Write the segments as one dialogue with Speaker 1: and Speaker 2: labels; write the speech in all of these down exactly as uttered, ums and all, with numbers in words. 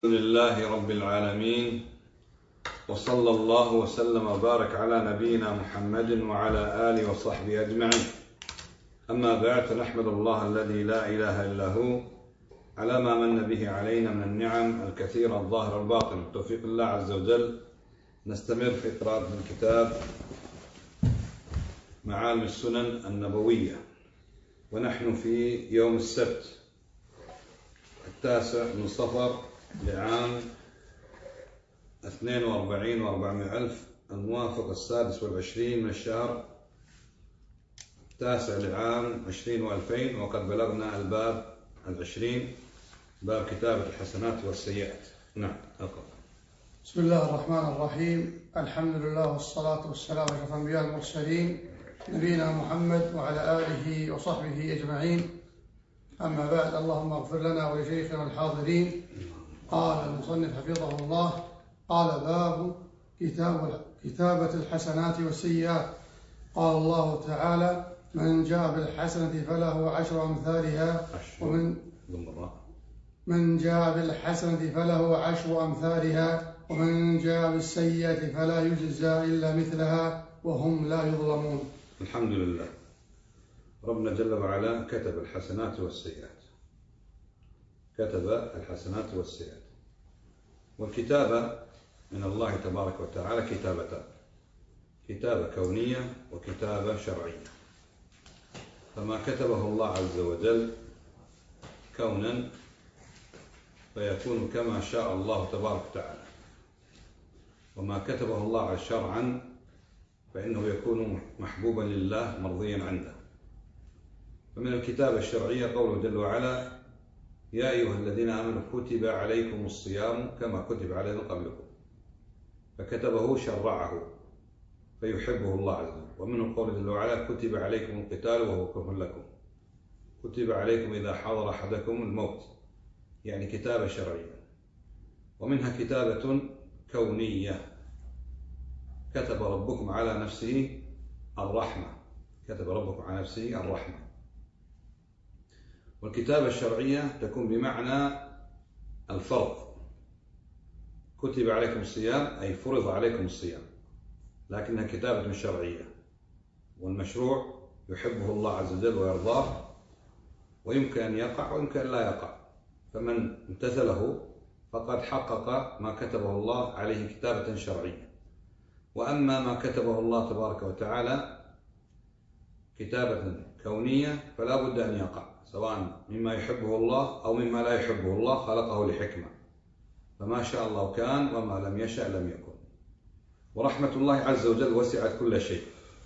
Speaker 1: الحمد لله رب العالمين، وصلى الله وسلم وبارك على نبينا محمد وعلى آله وصحبه أجمعين. أما بعد، فنحمد الله الذي لا إله إلا هو على ما من به علينا من النعم الكثيرة الظاهرة الباطنة. بتوفيق الله عز وجل نستمر في قراءة من كتاب معالم السنن النبوية، ونحن في يوم السبت التاسع من صفر لعام اثنين وأربعين وأربعمائة ألف، الموافق السادس والعشرين من الشهر التاسع لعام عشرين وألفين، وقد بلغنا الباب العشرين، باب كتابة الحسنات والسيئات. نعم، أقرأ.
Speaker 2: بسم الله الرحمن الرحيم. الحمد لله والصلاة والسلام على الأنبياء المرسلين نبينا محمد وعلى آله وصحبه أجمعين. أما بعد، اللهم اغفر لنا ولشيخنا الحاضرين. قال المصنف حفظه الله: قال باب كتابة الحسنات والسيئات. قال الله تعالى: من جاء بالحسنة فله عشر أمثالها ومن من جاء بالحسنة فله عشر أمثالها ومن جاء بالسيئة فلا يجزى إلا مثلها وهم لا يظلمون.
Speaker 1: الحمد لله. ربنا جل وعلا كتب الحسنات والسيئات، كتب الحسنات والسيئات. والكتابة من الله تبارك وتعالى كتابتان: كتابة كونية وكتابة شرعية. فما كتبه الله عز وجل كونا فيكون كما شاء الله تبارك وتعالى، وما كتبه الله شرعا فإنه يكون محبوبا لله مرضيا عنده. فمن الكتابة الشرعية قوله جل وعلا: يا أيها الذين آمنوا كتب عليكم الصيام كما كتب على من قبلكم. فكتبه شرعه فيحبه الله عز وجل. ومنه قوله جل وعلا: كتب عليكم القتال وهو كره لكم، كتب عليكم إذا حضر أحدكم الموت، يعني كتابة شرعية. ومنها كتابة كونية: كتب ربكم على نفسه الرحمة، كتب ربكم على نفسه الرحمة. والكتابة الشرعية تكون بمعنى الفرض: كتب عليكم الصيام أي فرض عليكم الصيام، لكنها كتابة شرعية. والمشروع يحبه الله عز وجل ويرضاه، ويمكن أن يقع ويمكن أن لا يقع، فمن امتثله فقد حقق ما كتبه الله عليه كتابة شرعية. وأما ما كتبه الله تبارك وتعالى كتابة كونية فلا بد أن يقع، سواء مما يحبه الله أو مما لا يحبه الله، خلقه لحكمة، فما شاء الله كان وما لم يشأ لم يكن. ورحمة الله عز وجل وسعت كل شيء،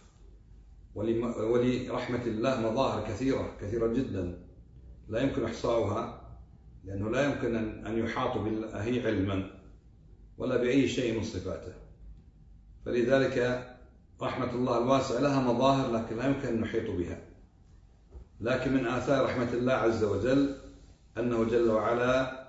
Speaker 1: ولرحمة الله مظاهر كثيرة كثيرة جدا لا يمكن إحصاؤها، لأنه لا يمكن أن يحاط بالله علما ولا بأي شيء من صفاته. فلذلك رحمة الله الواسعة لها مظاهر لكن لا يمكن أن نحيط بها. لكن من آثار رحمة الله عز وجل أنه جل وعلا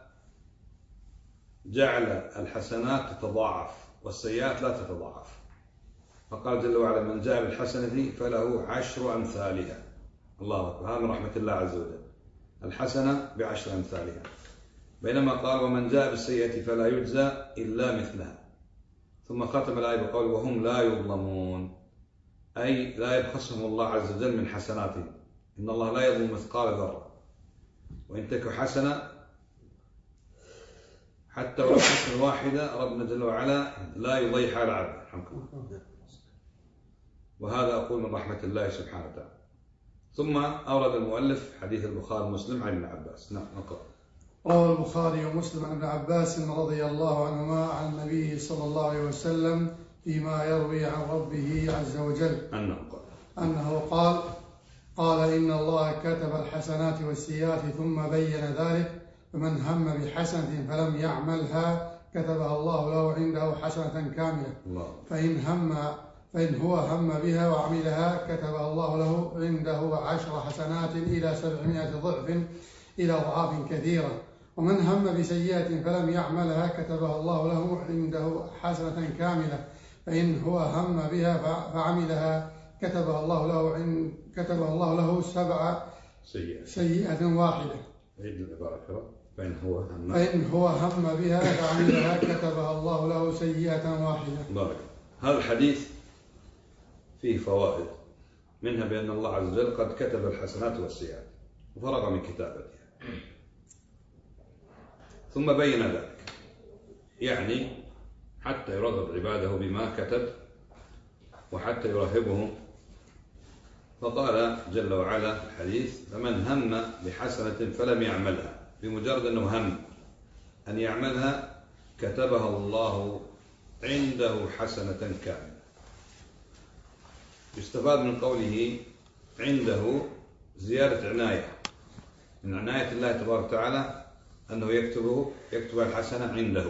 Speaker 1: جعل الحسنات تتضاعف والسيئات لا تتضاعف. فقال جل وعلا: من جاء بالحسنة فله عشر أمثالها. الله أكبر، هذا من رحمة الله عز وجل، الحسنة بعشر أمثالها. بينما قال: ومن جاء بالسيئة فلا يجزى إلا مثلها. ثم ختم الآية بقول: وهم لا يظلمون، أي لا يبخسهم الله عز وجل من حسناتهم. إن الله لا يظلم مثقال ذرة، وإن تك حسنة حتى ولو حسنة واحدة ربنا جل وعلا لا يضيعها على العبد. وهذا أقول من رحمة الله سبحانه وتعالى. ثم أورد المؤلف حديث البخاري ومسلم عن ابن عباس. نعم، نقرأ.
Speaker 2: روى البخاري ومسلم عن ابن عباس رضي الله عنهما عن النبي صلى الله عليه وسلم فيما يروي عن ربه عز وجل
Speaker 1: أنه قال
Speaker 2: أنه قال قال إن الله كتب الحسنات والسيئات ثم بين ذلك: فمن هم بحسنة فلم يعملها كتبها الله له عنده حسنة كاملة، فإن هم فإن هو هم بها وعملها كتبها الله له عنده عشر حسنات إلى سبعمائة ضعف إلى أضعاف كثيرة. ومن هم بسيئة فلم يعملها كتبها الله له عنده حسنة كاملة، فإن هو هم بها فعملها كتبها الله له عند كتبها الله له سبع سيئة واحدة.
Speaker 1: عيد العبارة. فإن هو هم
Speaker 2: فإن هو هم بها فعملها كتبها الله له سيئة واحدة.
Speaker 1: بارك. هذا الحديث فيه فوائد، منها بأن الله عز وجل قد كتب الحسنات والسيئات وفرغ من كتابتها، ثم بين ذلك، يعني حتى يرغب عباده بما كتب وحتى يرهبهم. فقال جل وعلا الحديث: فمن هم بحسنة فلم يعملها، بمجرد أنه هم أن يعملها كتبها الله عنده حسنة كاملة. يستفاد من قوله عنده زيادة عناية، من عناية الله تبارك وتعالى أنه يكتبه يكتب الحسنة عنده،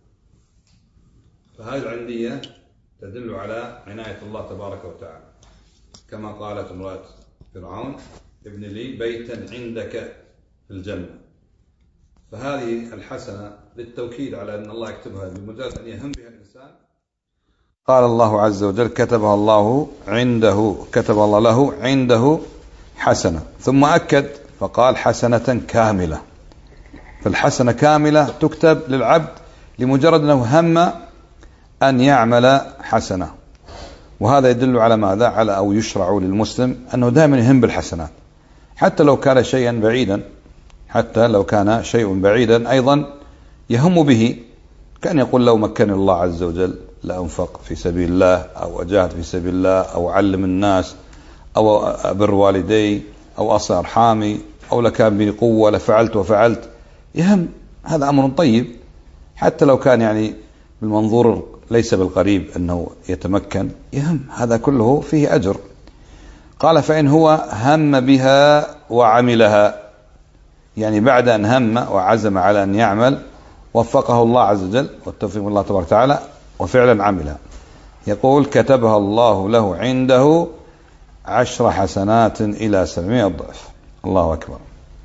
Speaker 1: فهذه العندية تدل على عناية الله تبارك وتعالى، كما قالت امرأة فرعون: ابن لي بيتا عندك في الجنة. فهذه الحسنة للتوكيد على أن الله يكتبها بمجرد أن يهم بها الإنسان. قال الله عز وجل: كتبها الله عنده، كتب الله له عنده حسنة، ثم أكد فقال: حسنة كاملة. فالحسنة كاملة تكتب للعبد لمجرد أنه هم أن يعمل حسنة. وهذا يدل على ماذا؟ على أو يشرع للمسلم أنه دائما يهم بالحسنات، حتى لو كان شيئا بعيدا، حتى لو كان شيء بعيدا أيضا يهم به. كان يقول: لو مكن الله عز وجل لأنفق في سبيل الله، أو أجاهد في سبيل الله، أو علم الناس، أو أبر والدي، أو أصل أرحامي، أو لكان بي قوة لفعلت وفعلت. يهم، هذا أمر طيب، حتى لو كان يعني بالمنظور ليس بالقريب أنه يتمكن، يهم، هذا كله فيه أجر. قال: فإن هو هم بها وعملها، يعني بعد أن هم وعزم على أن يعمل وفقه الله عز وجل والتوفيق من الله تبارك وتعالى وفعلا عملها، يقول: كتبها الله له عنده عشر حسنات إلى سبعمائة ضعف. الله أكبر.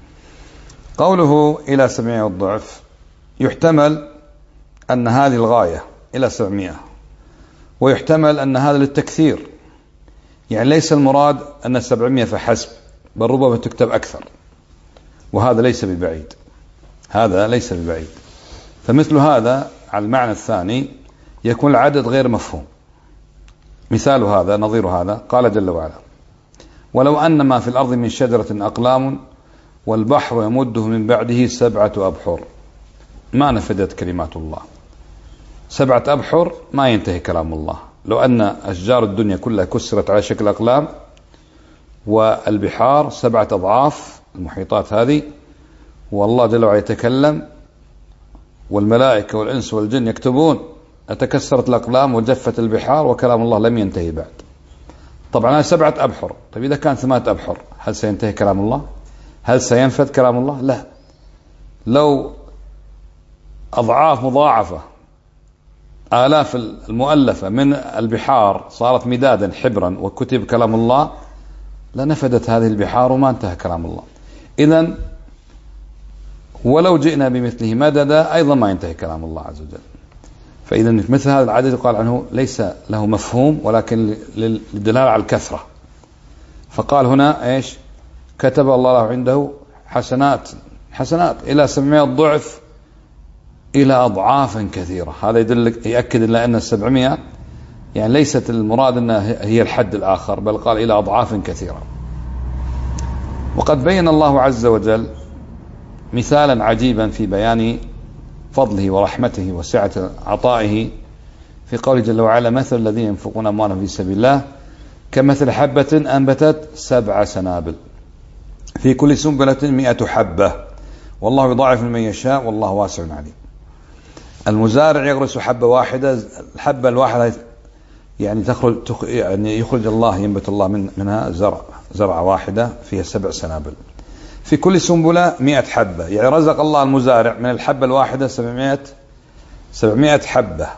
Speaker 1: قوله إلى سبعمائة ضعف يحتمل أن هذه الغاية إلى سبعمائة، ويحتمل أن هذا للتكثير، يعني ليس المراد أن سبعمائة فحسب، بل ربما تكتب أكثر، وهذا ليس ببعيد، هذا ليس ببعيد. فمثل هذا على المعنى الثاني يكون العدد غير مفهوم. مثال هذا نظير هذا: قال جل وعلا: ولو أن ما في الأرض من شجرة أقلام والبحر يمده من بعده سبعة أبحر ما نفدت كلمات الله. سبعة أبحر ما ينتهي كلام الله. لو أن أشجار الدنيا كلها كسرت على شكل أقلام، والبحار سبعة أضعاف المحيطات هذه، والله جل وعلا يتكلم، والملائكة والإنس والجن يكتبون، أتكسرت الأقلام وجفت البحار وكلام الله لم ينتهي بعد. طبعا هذا سبعة أبحر. طيب إذا كان ثمانية أبحر هل سينتهي كلام الله؟ هل سينفذ كلام الله؟ لا. لو أضعاف مضاعفة آلاف المؤلفة من البحار صارت مدادا حبرا وكتب كلام الله لنفدت هذه البحار وما انتهى كلام الله. إذن ولو جئنا بمثله مددا أيضا ما ينتهي كلام الله عز وجل. فإذا مثل هذا العدد يقال عنه ليس له مفهوم، ولكن للدلالة على الكثرة. فقال هنا إيش؟ كتب الله له عنده حسنات، حسنات إلى سبعمائة ضعف، إلى أضعاف كثيرة. هذا يدل يأكد إلا أن السبعمائة يعني ليست المراد أنها هي الحد الآخر، بل قال إلى أضعاف كثيرة. وقد بين الله عز وجل مثالا عجيبا في بيان فضله ورحمته وسعة عطائه في قوله جل وعلا: مثل الذين ينفقون أموالهم في سبيل الله كمثل حبة أنبتت سبع سنابل في كل سنبلة مئة حبة والله يضاعف لمن يشاء والله واسع عليم. المزارع يغرس حبة واحدة، الحبة الواحدة يعني تخرج يعني يخرج الله ينبت الله من منها زرع زرعة واحدة فيها سبع سنابل في كل سنبلة مئة حبة، يعني رزق الله المزارع من الحبة الواحدة سبعمائة سبعمائة حبة.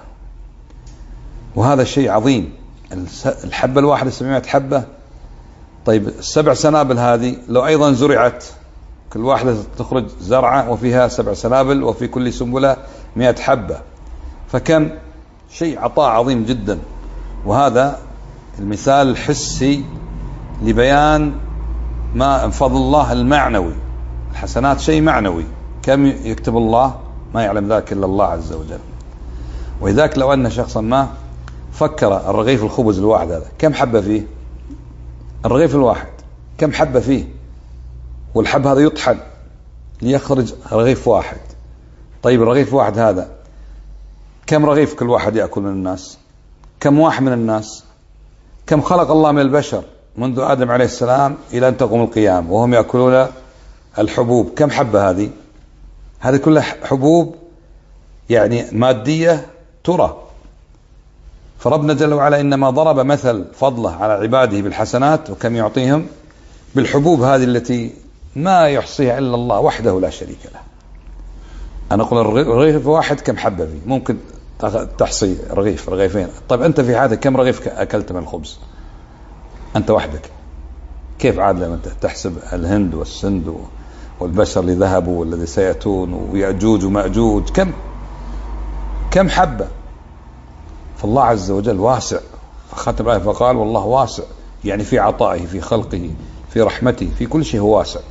Speaker 1: وهذا شيء عظيم، الحبة الواحدة سبعمائة حبة. طيب السبع سنابل هذه لو أيضا زرعت، كل واحدة تخرج زرعة وفيها سبع سنابل وفي كل سنبلة مئة حبة، فكم شيء عطاء عظيم جدا. وهذا المثال الحسي لبيان ما فضل الله المعنوي. الحسنات شيء معنوي، كم يكتب الله؟ ما يعلم ذلك إلا الله عز وجل. ولذلك لو أن شخصا ما فكر الرغيف الخبز الواحد هذا كم حبة فيه؟ الرغيف الواحد كم حبة فيه؟ والحب هذا يطحن ليخرج رغيف واحد. طيب الرغيف واحد هذا كم رغيف كل واحد يأكل من الناس؟ كم واحد من الناس؟ كم خلق الله من البشر منذ آدم عليه السلام إلى أن تقوم القيامة وهم يأكلون الحبوب؟ كم حبة هذه؟ هذه كلها حبوب يعني مادية ترى. فربنا جل وعلا إنما ضرب مثل فضله على عباده بالحسنات وكم يعطيهم بالحبوب هذه التي ما يحصيها إلا الله وحده لا شريك له. أنا أقول الرغيف واحد كم حبة فيه؟ ممكن تحصي رغيف رغيفين. طيب أنت في حياتك كم رغيف أكلت من الخبز أنت وحدك؟ كيف عاد لما تحسب الهند والسند والبشر اللي ذهبوا والذي سيأتون ويأجوج ومأجوج كم كم حبة؟ فالله عز وجل واسع. فختم الآية فقال والله واسع، يعني في عطائه في خلقه في رحمته في كل شيء هو واسع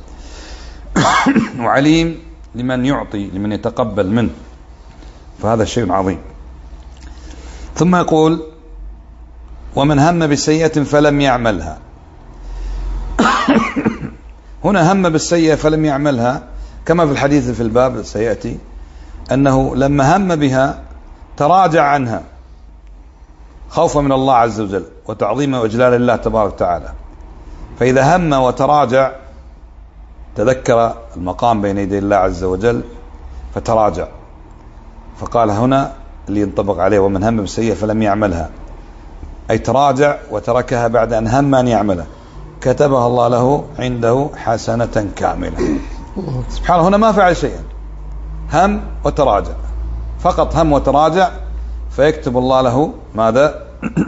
Speaker 1: وعليم لمن يعطي لمن يتقبل منه، فهذا شيء عظيم. ثم يقول ومن هم بسيئة فلم يعملها. هنا هم بالسيئة فلم يعملها كما في الحديث في الباب سيأتي أنه لما هم بها تراجع عنها خوفا من الله عز وجل وتعظيما وإجلال الله تبارك وتعالى. فإذا هم وتراجع تذكر المقام بين يدي الله عز وجل فتراجع. فقال هنا اللي ينطبق عليه ومن هم بالسيئة فلم يعملها، أي تراجع وتركها بعد أن هم أن يعملها كتبها الله له عنده حسنة كاملة. سبحانه هنا ما فعل شيئا، هم وتراجع فقط، هم وتراجع فيكتب الله له ماذا؟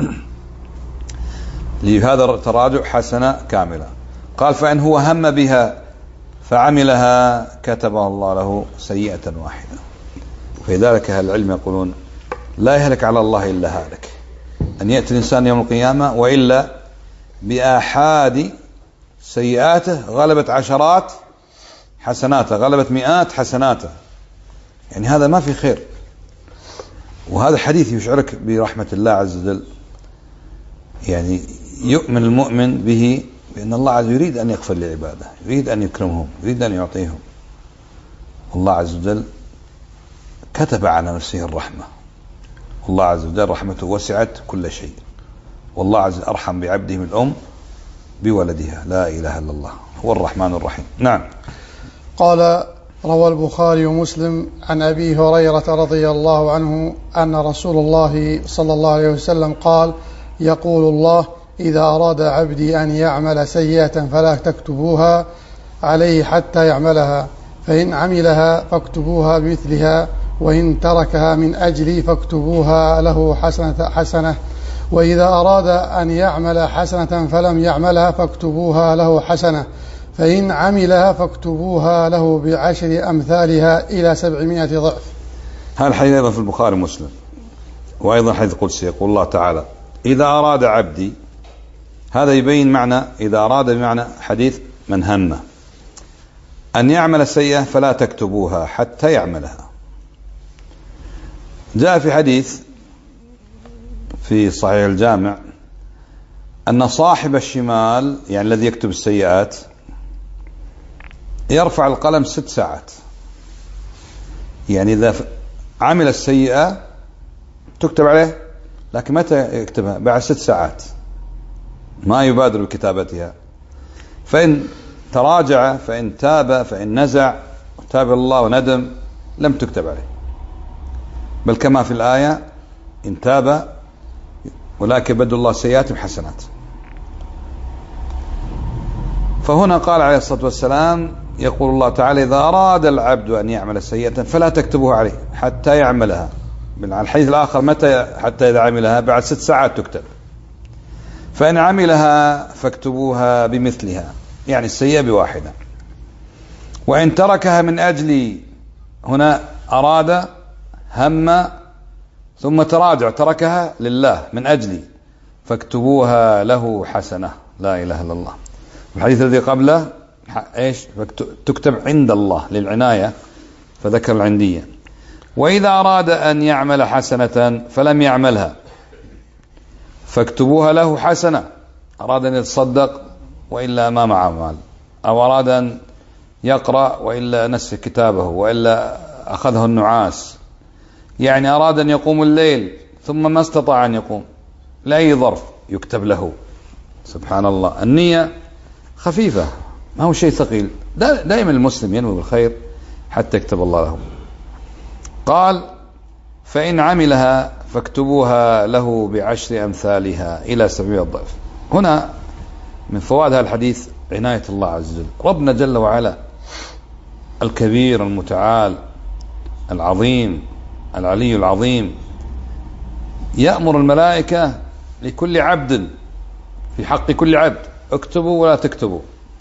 Speaker 1: لهذا التراجع حسنة كاملة. قال فإن هو هم بها فعملها كتبها الله له سيئة واحدة. وفي ذلك أهل العلم يقولون لا يهلك على الله إلا هالك، أن يأتي الإنسان يوم القيامة وإلا بآحاد سيئاته غلبت عشرات حسناته، غلبت مئات حسناته، يعني هذا ما في خير. وهذا حديث يشعرك برحمة الله عز وجل، يعني يؤمن المؤمن به بأن الله عز وجل يريد أن يغفر لعباده، يريد أن يكرمهم، يريد أن يعطيهم. الله عز وجل كتب على نفسه الرحمة، والله عز وجل رحمته وسعت كل شيء، والله عز وجل أرحم بعبده من الأم بولدها، لا إله إلا الله، هو الرحمن الرحيم. نعم.
Speaker 2: قال روى البخاري ومسلم عن أبي هريرة رضي الله عنه أن رسول الله صلى الله عليه وسلم قال يقول الله إذا أراد عبدي أن يعمل سيئة فلا تكتبوها عليه حتى يعملها، فإن عملها فاكتبوها بمثلها، وإن تركها من أجلي فاكتبوها له حسنة, حسنة وإذا أراد أن يعمل حسنة فلم يعملها فاكتبوها له حسنة، فإن عملها فاكتبوها له بعشر أمثالها إلى سبعمائة ضعف.
Speaker 1: هذا الحديث أيضا في البخاري ومسلم، وأيضا حديث قدسي يقول الله تعالى إذا أراد عبدي، هذا يبين معنى إذا أراد بمعنى حديث من هم أن يعمل سيئة فلا تكتبوها حتى يعملها. جاء في حديث في صحيح الجامع أن صاحب الشمال يعني الذي يكتب السيئات يرفع القلم ست ساعات، يعني إذا عمل السيئة تكتب عليه، لكن متى يكتبها؟ بعد ست ساعات، ما يبادر بكتابتها. فإن تراجع فإن تاب فإن نزع تاب الله وندم لم تكتب عليه، بل كما في الآية إن تاب ولكن بدل الله سيئات حسنات. فهنا قال عليه الصلاة والسلام يقول الله تعالى إذا أراد العبد أن يعمل سيئة فلا تكتبه عليه حتى يعملها. الحديث الآخر متى حتى إذا عملها؟ بعد ست ساعات تكتب. فإن عملها فاكتبوها بمثلها، يعني السيئة بواحدة. وإن تركها من أجلي، هنا أراد هم ثم تراجع تركها لله من أجلي، فاكتبوها له حسنة، لا إله إلا الله. الحديث الذي قبله إيش؟ تكتب عند الله للعناية فذكر العندية. وإذا أراد أن يعمل حسنة فلم يعملها فاكتبوها له حسنة، أراد أن يتصدق وإلا ما معه مال، أو أراد أن يقرأ وإلا نسي كتابه وإلا أخذه النعاس، يعني أراد أن يقوم الليل ثم ما استطاع أن يقوم لأي ظرف، يكتب له. سبحان الله، النية خفيفة ما هو شيء ثقيل، دائما المسلم ينوي بالخير حتى يكتب الله له. قال فإن عملها فاكتبوها له بعشر أمثالها إلى سبعمائة ضعف. هنا من فوائد هذا الحديث عناية الله عز وجل. ربنا جل وعلا الكبير المتعال العظيم العلي العظيم يأمر الملائكة لكل عبد في حق كل عبد اكتبوا ولا تكتبوا،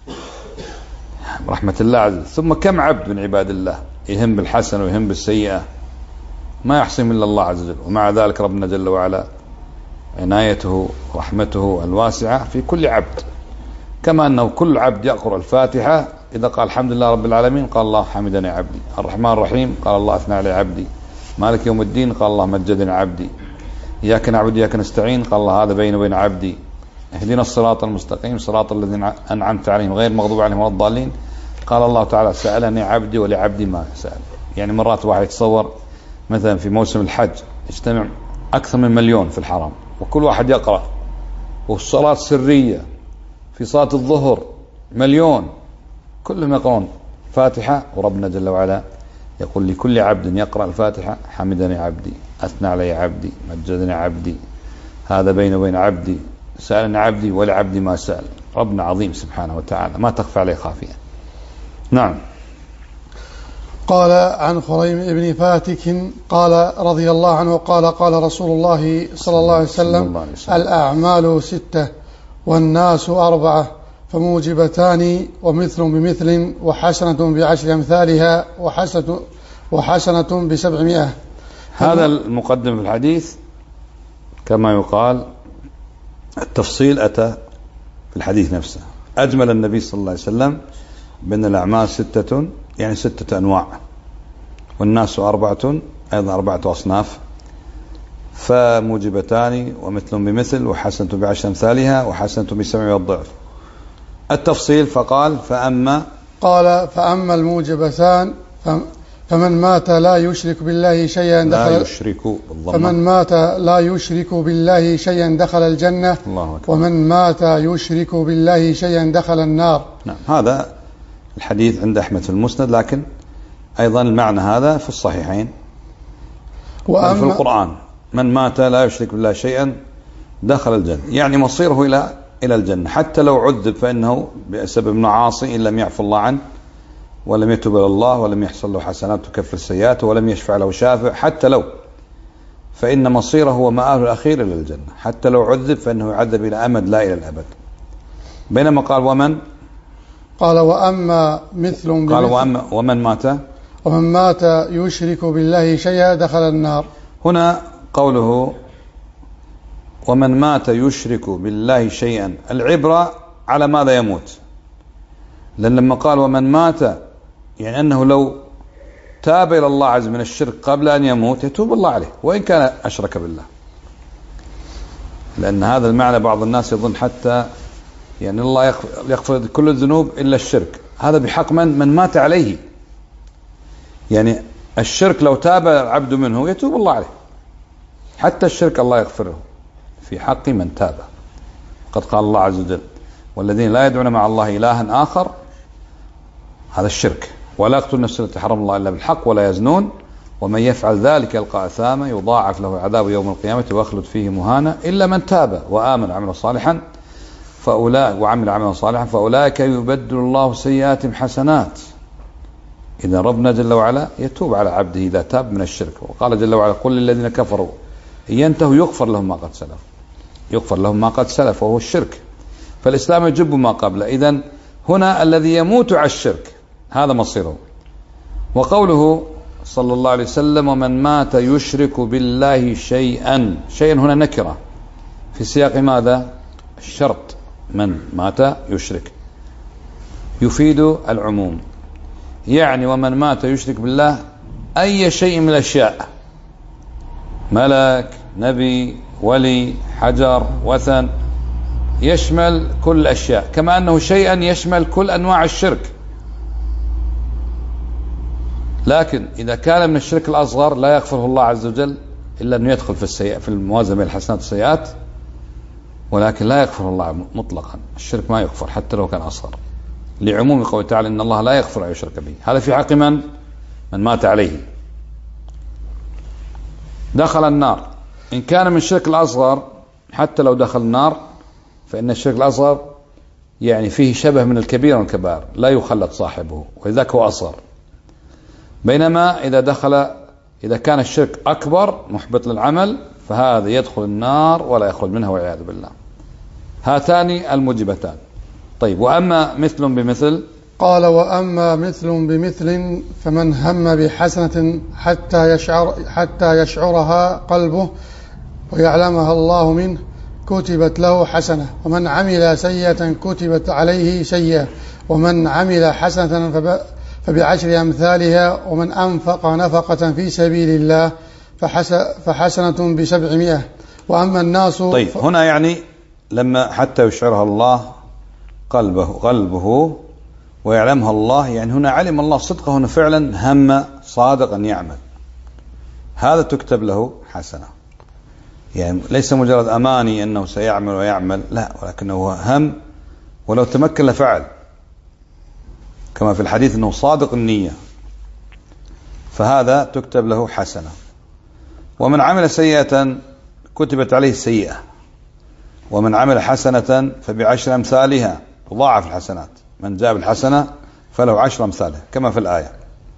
Speaker 1: رحمة الله عز وجل. ثم كم عبد من عباد الله يهم بالحسنة ويهم بالسيئة، ما يحصيهم إلا الله عز وجل، ومع ذلك ربنا جل وعلا عنايته رحمته الواسعة في كل عبد. كما أنه كل عبد يقرأ الفاتحة إذا قال الحمد لله رب العالمين قال الله حمدني عبدي، الرحمن الرحيم قال الله أثنى علي عبدي، مالك يوم الدين قال الله مجدني عبدي، إياك نعبد إياك نستعين قال الله هذا بيني وبين عبدي، اهدنا الصراط المستقيم صراط الذين أنعمت عليهم غير المغضوب عليهم ولا الضالين قال الله تعالى سألني عبدي ولعبدي ما سأل. يعني مرات واحد يتصور مثلا في موسم الحج يجتمع أكثر من مليون في الحرم وكل واحد يقرأ، والصلاة سرية في صلاة الظهر مليون كلهم يقرون فاتحة، وربنا جل وعلا يقول لكل عبد يقرأ الفاتحة حمدني عبدي، أثنى علي عبدي، مجدني عبدي، هذا بيني وبين عبدي، سألني عبدي ولعبدي ما سأل. ربنا عظيم سبحانه وتعالى ما تخفى عليه خافية. نعم.
Speaker 2: قال عن خريم بن فاتك قال رضي الله عنه قال قال رسول الله صلى الله عليه وسلم الأعمال ستة والناس أربعة فموجبتان ومثل بمثل وحسنة بعشر أمثالها وحسنة, وحسنة بسبعمائة.
Speaker 1: هذا المقدم في الحديث كما يقال التفصيل أتى في الحديث نفسه. أجمل النبي صلى الله عليه وسلم بأن الأعمال ستة يعني ستة أنواع، والناس أربعة أيضا أربعة أصناف، فموجبتان ومثل بمثل وحسنة بعشر أمثالها وحسنة بسبعمائة ضعف. التفصيل فقال فأما
Speaker 2: قال فأما الموجبتان فمن مات لا يشرك بالله شيئا دخل
Speaker 1: لا يشرك بالضبط.
Speaker 2: فمن مات لا يشرك بالله شيئا دخل الجنة،
Speaker 1: الله أكبر.
Speaker 2: ومن مات يشرك بالله شيئا دخل النار.
Speaker 1: نعم، هذا الحديث عند أحمد في المسند، لكن أيضا المعنى هذا في الصحيحين وفي القرآن. من مات لا يشرك بالله شيئا دخل الجنة، يعني مصيره إلى إلى الجنة حتى لو عذب فإنه بسبب معاصي إن لم يعفو الله عنه ولم يتوب إلى الله ولم يحصل له حسنات تكفر سيئاته ولم يشفع له شافع، حتى لو فإن مصيره ومآله الأخير إلى الجنة، حتى لو عذب فإنه يعذب إلى أمد لا إلى الأبد. بينما قال ومن
Speaker 2: قال وأما مثل
Speaker 1: قال وأما ومن مات
Speaker 2: ومن مات يشرك بالله شيئا دخل النار.
Speaker 1: هنا قوله ومن مات يشرك بالله شيئا، العبرة على ماذا يموت، لأن لما قال ومن مات يعني أنه لو تاب إلى الله عز من الشرك قبل أن يموت يتوب الله عليه وإن كان أشرك بالله، لأن هذا المعنى بعض الناس يظن حتى يعني الله يغفر كل الذنوب إلا الشرك، هذا بحق من من مات عليه، يعني الشرك لو تاب العبد منه يتوب الله عليه، حتى الشرك الله يغفره في حق من تاب. قد قال الله عز وجل والذين لا يدعون مع الله إلها آخر، هذا الشرك، ولا يقتل النفس التي حرم الله إلا بالحق ولا يزنون ومن يفعل ذلك يلقى أثاما يضاعف له عذاب يوم القيامة ويخلد فيه مهانا إلا من تاب وآمن وعمل صالحا فأولئك وعمل عملا صالحا فأولئك يبدل الله سيئاتهم حسنات. إذا ربنا جل وعلا يتوب على عبده إذا تاب من الشرك، وقال جل وعلا قل للذين كفروا إن ينتهوا يغفر لهم ما قد سلف، يغفر لهم ما قد سلف وهو الشرك، فالإسلام يجب ما قبله. إذن هنا الذي يموت على الشرك هذا مصيره. وقوله صلى الله عليه وسلم ومن مات يشرك بالله شيئا، شيئا هنا نكرة في سياق ماذا؟ الشرط، من مات يشرك يفيد العموم، يعني ومن مات يشرك بالله أي شيء من الأشياء، ملك، نبي، ولي، حجر، وثن، يشمل كل الأشياء، كما أنه شيئا يشمل كل أنواع الشرك. لكن إذا كان من الشرك الأصغر لا يغفره الله عز وجل إلا أنه يدخل في السيئة في الموازنة بين الحسنات والسيئات، ولكن لا يغفر الله مطلقا. الشرك ما يغفر حتى لو كان أصغر، لعموم قوله تعالى إن الله لا يغفر أن يشرك به. هذا في حق من؟ من مات عليه. دخل النار إن كان من الشرك الأصغر، حتى لو دخل النار فإن الشرك الأصغر يعني فيه شبه من الكبير والكبائر لا يخلد صاحبه، ولذلك هو أصغر. بينما إذا دخل إذا كان الشرك أكبر محبط للعمل فهذا يدخل النار ولا يخرج منها والعياذ بالله. هاتان الموجبتان. طيب، وأما مثل بمثل؟
Speaker 2: قال وأما مثل بمثل فمن هم بحسنة حتى يشعر حتى يشعرها قلبه ويعلمها الله منه كتبت له حسنة، ومن عمل سيئة كتبت عليه سيئة، ومن عمل حسنة فب فبعشر أمثالها، ومن أنفق نفقة في سبيل الله فحسنة بسبعمائة. وأما الناس.
Speaker 1: طيب، هنا يعني لما حتى يشعرها الله قلبه قلبه ويعلمها الله، يعني هنا علم الله صدقه، هنا فعلا هم صادقا يعمل، هذا تكتب له حسنة. يعني ليس مجرد أماني أنه سيعمل ويعمل، لا، ولكنه هم ولو تمكن لفعل، كما في الحديث أنه صادق النية، فهذا تكتب له حسنة. ومن عمل سيئة كتبت عليه السيئة، ومن عمل حسنة فبعشر أمثالها، تضاعف الحسنات، من جاب الحسنة فله عشر أمثالها كما في الآية.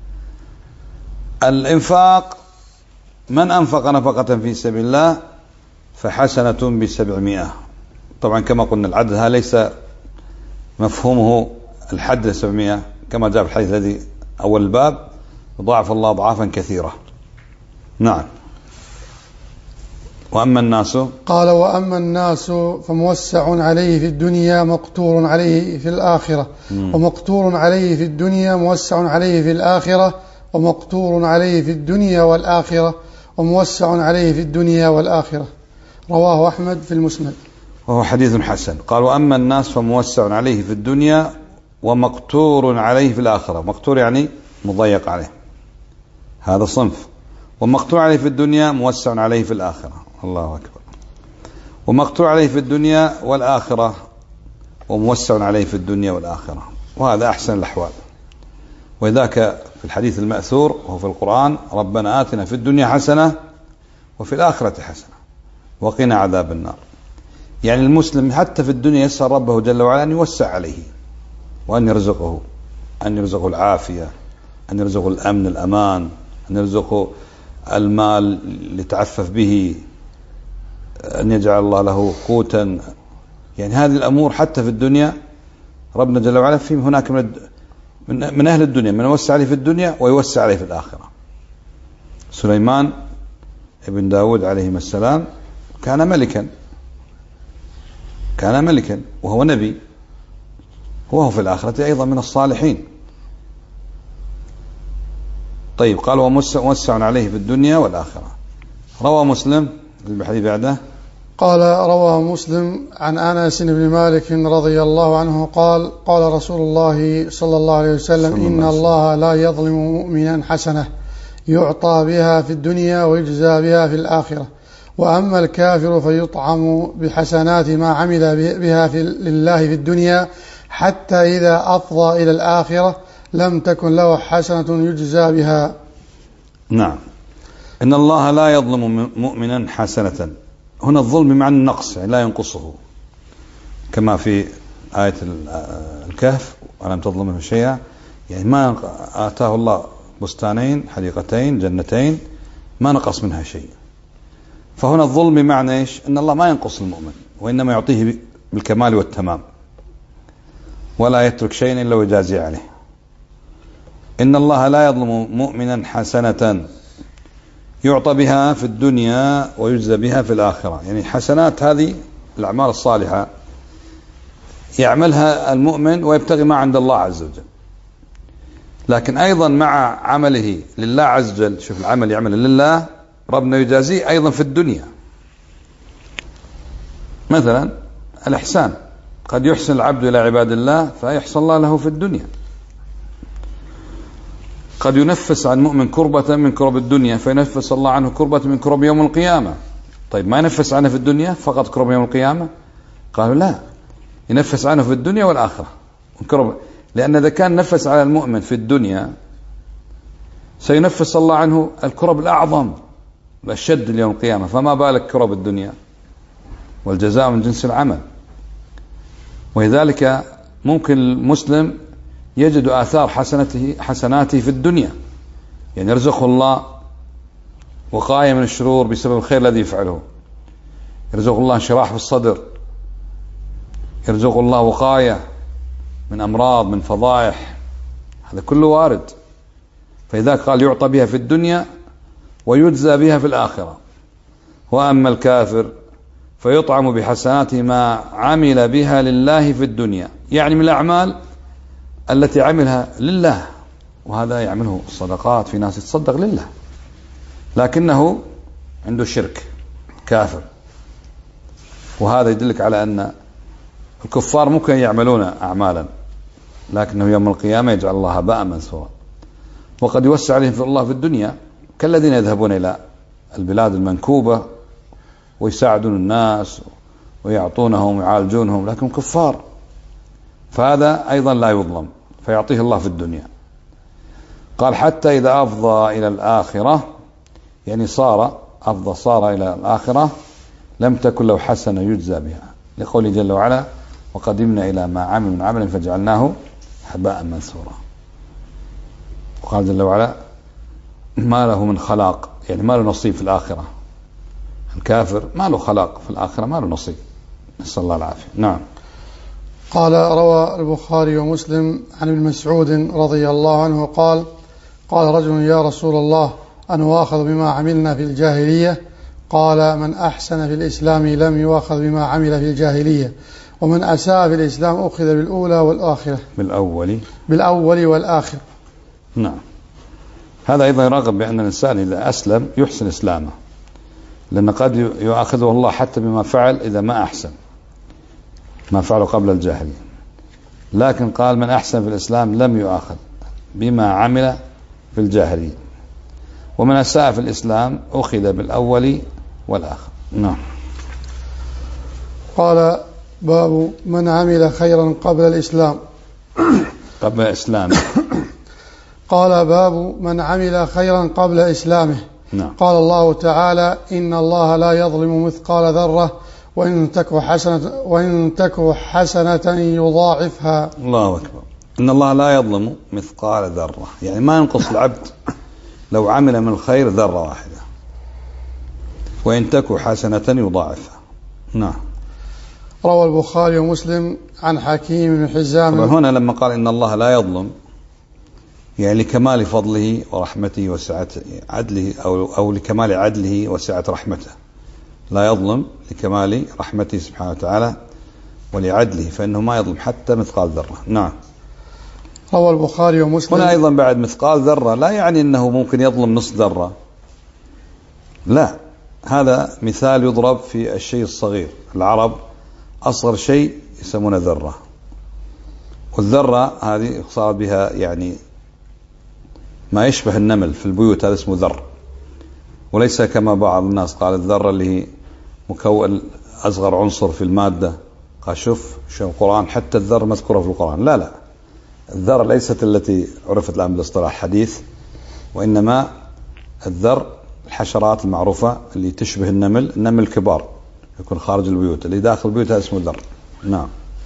Speaker 1: الإنفاق، من أنفق نفقة في سبيل الله فحسنة بسبعمائة. طبعا كما قلنا العدد هذا ليس مفهومه الحد لسبعمائة، كما جاء في الحديث الذي أول الباب يضاعف الله أضعافا كثيرة. نعم. وأما الناس؟
Speaker 2: قال وأما الناس فموسع عليه في الدنيا مقتور عليه في الآخرة، م. ومقتور عليه في الدنيا موسع عليه في الآخرة، ومقتور عليه في الدنيا والآخرة، وموسع عليه في الدنيا والآخرة. رواه أحمد في المسند.
Speaker 1: وهو حديث حسن. قال وأما الناس فموسع عليه في الدنيا ومقتور عليه في الآخرة. مقتور يعني مضيق عليه، هذا صنف. ومقتور عليه في الدنيا موسع عليه في الآخرة. الله أكبر. ومقتور عليه في الدنيا والآخرة وموسع عليه في الدنيا والآخرة، وهذا أحسن الأحوال. وذاك في الحديث المأثور وهو في القرآن: ربنا آتنا في الدنيا حسنة وفي الآخرة حسنة وقنا عذاب النار. يعني المسلم حتى في الدنيا يسأل ربه جل وعلا أن يوسع عليه، وأن يرزقه أن يرزقه العافية، أن يرزقه الأمن الأمان، أن يرزقه المال ليتعفف به، أن يجعل الله له قوتا. يعني هذه الأمور حتى في الدنيا ربنا جل وعلا في هناك من من أهل الدنيا من يوسع عليه في الدنيا ويوسع عليه في الآخرة. سليمان ابن داود عليه السلام كان ملكا كان ملكا وهو نبي، وهو في الآخرة أيضا من الصالحين. طيب، قال وموسع عليه في الدنيا والآخرة. روى مسلم الحديث بعده.
Speaker 2: قال روى مسلم عن أنس بن مالك رضي الله عنه قال: قال رسول الله صلى الله عليه وسلم: إن الله لا يظلم مؤمنا حسنة يعطى بها في الدنيا ويجزى بها في الآخرة، وأما الكافر فيطعم بحسنات ما عمل بها في لله في الدنيا حتى إذا أفضى إلى الآخرة لم تكن له حسنة يجزى بها.
Speaker 1: نعم. إن الله لا يظلم مؤمنا حسنة. هنا الظلم بمعنى النقص، يعني لا ينقصه، كما في آية الكهف: ولم تظلم منه شيئا. يعني ما آتاه الله بستانين، حديقتين، جنتين، ما نقص منها شيء. فهنا الظلم بمعنى إيش؟ إن الله ما ينقص المؤمن، وإنما يعطيه بالكمال والتمام، ولا يترك شيئا إلا ويجازي عليه. إن الله لا يظلم مؤمنا حسنة يعطى بها في الدنيا ويجزى بها في الآخرة. يعني حسنات هذه الأعمال الصالحة يعملها المؤمن ويبتغي ما عند الله عز وجل، لكن أيضا مع عمله لله عز وجل، شوف العمل يعمل لله، ربنا يجازيه أيضا في الدنيا. مثلا الإحسان، قد يحسن العبد إلى عباد الله فيحسن الله له في الدنيا. قد ينفس عن مؤمن كربة من كرب الدنيا فينفس الله عنه كربة من كرب يوم القيامة. طيب ما ينفس عنه في الدنيا فقط كرب يوم القيامة؟ قالوا لا، ينفس عنه في الدنيا والآخرة كرب، لأن إذا كان نفس على المؤمن في الدنيا سينفس الله عنه الكرب الأعظم الأشد اليوم القيامة، فما بالك كرب الدنيا، والجزاء من جنس العمل. ولذلك ممكن المسلم يجد آثار حسنته حسناته في الدنيا، يعني يرزقه الله وقاية من الشرور بسبب الخير الذي يفعله، يرزقه الله انشراح في الصدر، يرزقه الله وقاية من أمراض من فضائح، هذا كله وارد. فإذا قال يعطى بها في الدنيا ويجزى بها في الآخرة. وأما الكافر فيطعم بحسناته ما عمل بها لله في الدنيا، يعني من الأعمال التي عملها لله، وهذا يعمله الصدقات، في ناس يتصدق لله لكنه عنده شرك كافر، وهذا يدلك على أن الكفار ممكن يعملون أعمالا لكنه يوم القيامة يجعل الله هباء منثورا. وقد يوسع عليهم في الله في الدنيا كالذين يذهبون إلى البلاد المنكوبة ويساعدون الناس ويعطونهم ويعالجونهم، لكن كفار، فهذا أيضا لا يظلم فيعطيه الله في الدنيا. قال حتى إذا أفضى إلى الآخرة، يعني صار أفضى صار إلى الآخرة لم تكن له حسنة يجزى بها، لقوله جل وعلا وقدمنا إلى ما عمل من عمل فجعلناه هباء منثورا. وقال جل وعلا ما له من خلاق، يعني ما له نصيب في الآخرة. الكافر ما له خلاق في الآخرة، ما له نصيب، نسأل الله العافية. نعم.
Speaker 2: قال روى البخاري ومسلم عن ابن مسعود رضي الله عنه قال قال رجل يا رسول الله أن يؤاخذ بما عملنا في الجاهلية؟ قال من أحسن في الإسلام لم يؤاخذ بما عمل في الجاهلية، ومن أساء في الإسلام أخذ بالأولى والآخرة
Speaker 1: بالأول
Speaker 2: بالأول والآخر.
Speaker 1: نعم. هذا أيضا يرغب بأن الإنسان إذا أسلم يحسن إسلامه، لأن قد يؤاخذه الله حتى بما فعل إذا ما أحسن ما فعله قبل الجاهلية، لكن قال من أحسن في الإسلام لم يؤاخذ بما عمل في الجاهلية، ومن أساء في الإسلام أخذ بالأول والآخر. نعم.
Speaker 2: قال باب من عمل خيرا قبل الإسلام
Speaker 1: قبل إسلام
Speaker 2: قال باب من عمل خيرا قبل إسلامه.
Speaker 1: نعم.
Speaker 2: قال الله تعالى إن الله لا يظلم مثقال ذرة وإن تك حسنة وإن تك حسنة يضاعفها.
Speaker 1: الله أكبر. إن الله لا يظلم مثقال ذرة، يعني ما ينقص العبد لو عمل من الخير ذرة واحدة، وإن تك حسنة يضاعفها. نعم.
Speaker 2: روى البخاري ومسلم عن حكيم بن حزام.
Speaker 1: هنا لما قال إن الله لا يظلم يعني لكمال فضله ورحمته وسعة عدله، أو, أو لكمال عدله وسعة رحمته، لا يظلم لكمال رحمته سبحانه وتعالى ولعدله، فإنه ما يظلم حتى مثقال ذرة. نعم.
Speaker 2: روى البخاري ومسلم.
Speaker 1: هنا أيضا بعد مثقال ذرة لا يعني أنه ممكن يظلم نصف ذرة، لا، هذا مثال يضرب في الشيء الصغير. العرب أصغر شيء يسمونه ذرة، والذرة هذه صار بها يعني ما يشبه النمل في البيوت، هذا اسمه ذر، وليس كما بعض الناس قال الذرة اللي هي مكون أصغر عنصر في المادة. قال شوف شو القرآن حتى الذر مذكورة في القرآن. لا لا، الذر ليست التي عرفت الآن بالاصطلاح الحديث، وإنما الذر الحشرات المعروفة اللي تشبه النمل، النمل الكبار يكون خارج البيوت، اللي داخل البيوت هذا اسمه ذر. نعم.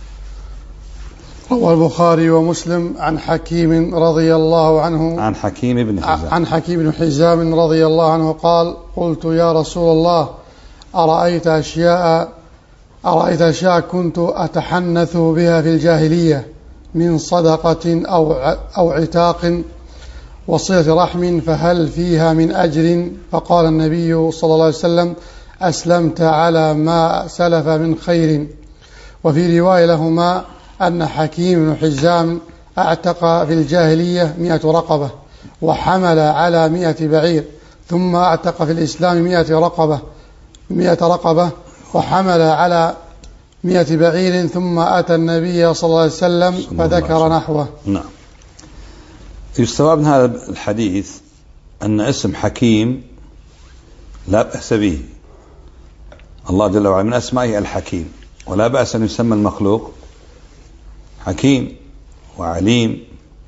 Speaker 2: روى البخاري ومسلم عن حكيم رضي الله عنه
Speaker 1: عن حكيم بن حزام
Speaker 2: عن حكيم بن حزام رضي الله عنه قال قلت يا رسول الله أرأيت أشياء أرأيت أشياء كنت أتحنث بها في الجاهلية من صدقة أو أو عتاق وصلة رحم فهل فيها من أجر؟ فقال النبي صلى الله عليه وسلم أسلمت على ما سلف من خير. وفي رواية لهما أن حكيم بن حزام أعتق في الجاهلية مئة رقبة وحمل على مئة بعير، ثم أعتق في الإسلام مئة رقبة مئة رقبة وحمل على مئة بعير، ثم أتى النبي صلى الله عليه وسلم فذكر نحوه.
Speaker 1: نعم. يستوعب من هذا الحديث أن اسم حكيم لا بأس به. الله جل وعلا من أسمائه الحكيم، ولا بأس أن يسمى المخلوق حكيم وعليم